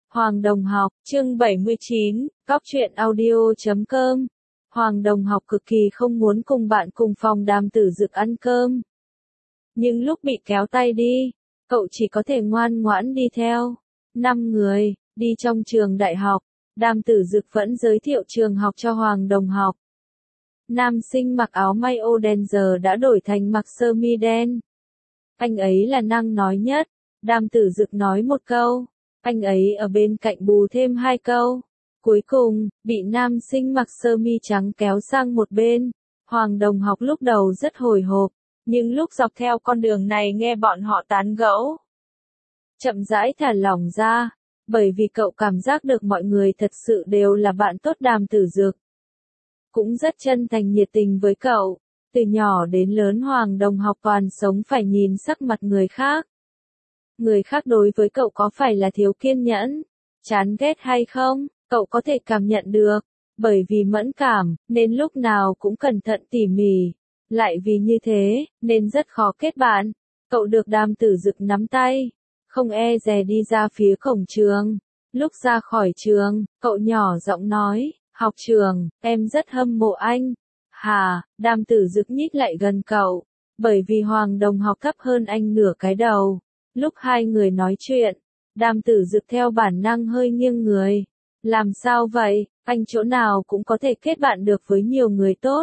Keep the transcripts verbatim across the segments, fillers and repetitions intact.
Hoàng Đồng Học, chương bảy mươi chín, Cóc truyện audio chấm com. Hoàng Đồng Học cực kỳ không muốn cùng bạn cùng phòng Đàm Tử Dực ăn cơm. Nhưng lúc bị kéo tay đi, cậu chỉ có thể ngoan ngoãn đi theo. Năm người, đi trong trường đại học, Đàm Tử Dực vẫn giới thiệu trường học cho Hoàng Đồng Học. Nam sinh mặc áo may ô đen giờ đã đổi thành mặc sơ mi đen. Anh ấy là năng nói nhất, Đàm Tử Dực nói một câu. Anh ấy ở bên cạnh bù thêm hai câu. Cuối cùng, bị nam sinh mặc sơ mi trắng kéo sang một bên. Hoàng Đồng Học lúc đầu rất hồi hộp, nhưng lúc dọc theo con đường này nghe bọn họ tán gẫu, chậm rãi thả lỏng ra, bởi vì cậu cảm giác được mọi người thật sự đều là bạn tốt Đàm Tử Dực. Cũng rất chân thành nhiệt tình với cậu. Từ nhỏ đến lớn Hoàng Đồng Học toàn sống phải nhìn sắc mặt người khác. Người khác đối với cậu có phải là thiếu kiên nhẫn, chán ghét hay không, cậu có thể cảm nhận được. Bởi vì mẫn cảm, nên lúc nào cũng cẩn thận tỉ mỉ. Lại vì như thế, nên rất khó kết bạn. Cậu được Đàm Tử Dực nắm tay, không e dè đi ra phía cổng trường. Lúc ra khỏi trường, cậu nhỏ giọng nói, học trường, em rất hâm mộ anh. Hà, Đàm Tử Dực nhích lại gần cậu, bởi vì Hoàng Đồng Học thấp hơn anh nửa cái đầu. Lúc hai người nói chuyện, Đàm Tử Dực theo bản năng hơi nghiêng người. Làm sao vậy, anh chỗ nào cũng có thể kết bạn được với nhiều người tốt.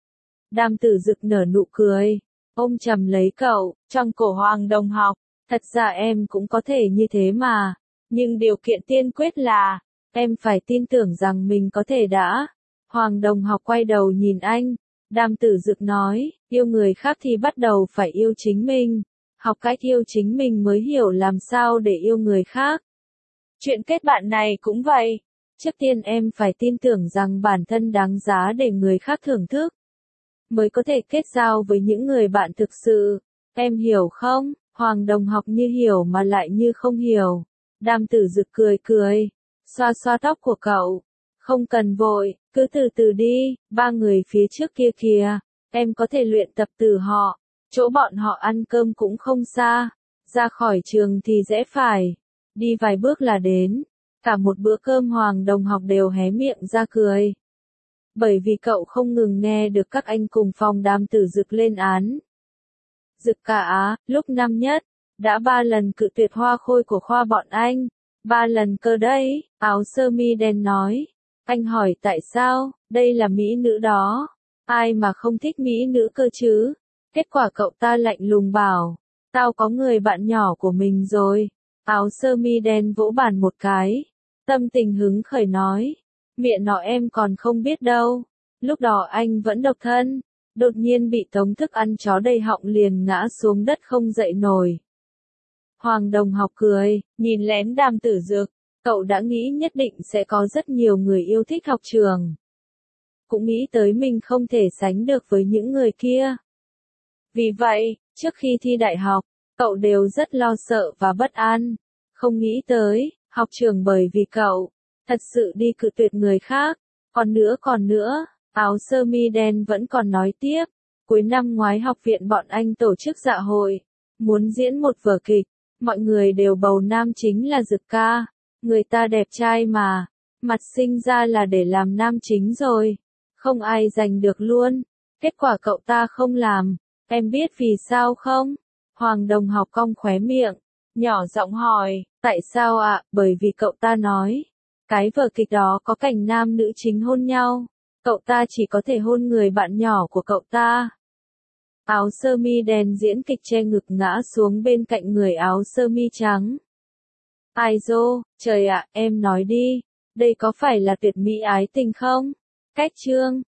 Đàm Tử Dực nở nụ cười, ôm chầm lấy cậu, trong cổ Hoàng Đồng Học. Thật ra em cũng có thể như thế mà, nhưng điều kiện tiên quyết là, em phải tin tưởng rằng mình có thể đã. Hoàng Đồng Học quay đầu nhìn anh, Đàm Tử Dực nói, yêu người khác thì bắt đầu phải yêu chính mình. Học cách yêu chính mình mới hiểu làm sao để yêu người khác. Chuyện kết bạn này cũng vậy. Trước tiên em phải tin tưởng rằng bản thân đáng giá để người khác thưởng thức, mới có thể kết giao với những người bạn thực sự. Em hiểu không? Hoàng Đồng Học như hiểu mà lại như không hiểu. Đàm Tử Dực cười cười, xoa xoa tóc của cậu. Không cần vội, cứ từ từ đi, ba người phía trước kia kìa, em có thể luyện tập từ họ. Chỗ bọn họ ăn cơm cũng không xa, ra khỏi trường thì rẽ phải, đi vài bước là đến. Cả một bữa cơm Hoàng Đồng Học đều hé miệng ra cười. Bởi vì cậu không ngừng nghe được các anh cùng phòng Đàm Tử Dực lên án. Dực cả á, lúc năm nhất, đã ba lần cự tuyệt hoa khôi của khoa bọn anh. Ba lần cơ đấy, áo sơ mi đen nói. Anh hỏi tại sao, đây là mỹ nữ đó. Ai mà không thích mỹ nữ cơ chứ? Kết quả cậu ta lạnh lùng bảo, tao có người bạn nhỏ của mình rồi. Áo sơ mi đen vỗ bàn một cái, tâm tình hứng khởi nói, miệng nọ em còn không biết đâu. Lúc đó anh vẫn độc thân, đột nhiên bị tống thức ăn chó đầy họng liền ngã xuống đất không dậy nổi. Hoàng Đồng Học cười, nhìn lén Đàm Tử Dực, cậu đã nghĩ nhất định sẽ có rất nhiều người yêu thích học trường. Cũng nghĩ tới mình không thể sánh được với những người kia. Vì vậy, trước khi thi đại học, cậu đều rất lo sợ và bất an. Không nghĩ tới, học trường bởi vì cậu, thật sự đi cự tuyệt người khác. Còn nữa còn nữa, áo sơ mi đen vẫn còn nói tiếp. Cuối năm ngoái học viện bọn anh tổ chức dạ hội, muốn diễn một vở kịch. Mọi người đều bầu nam chính là Dực ca. Người ta đẹp trai mà, mặt sinh ra là để làm nam chính rồi. Không ai giành được luôn. Kết quả cậu ta không làm. Em biết vì sao không? Hoàng Đồng Học cong khóe miệng, nhỏ giọng hỏi, tại sao ạ? À? Bởi vì cậu ta nói, cái vở kịch đó có cảnh nam nữ chính hôn nhau, cậu ta chỉ có thể hôn người bạn nhỏ của cậu ta. Áo sơ mi đen diễn kịch che ngực ngã xuống bên cạnh người áo sơ mi trắng. Ai dô, trời ạ, em nói đi, đây có phải là tuyệt mỹ ái tình không? Cách chương,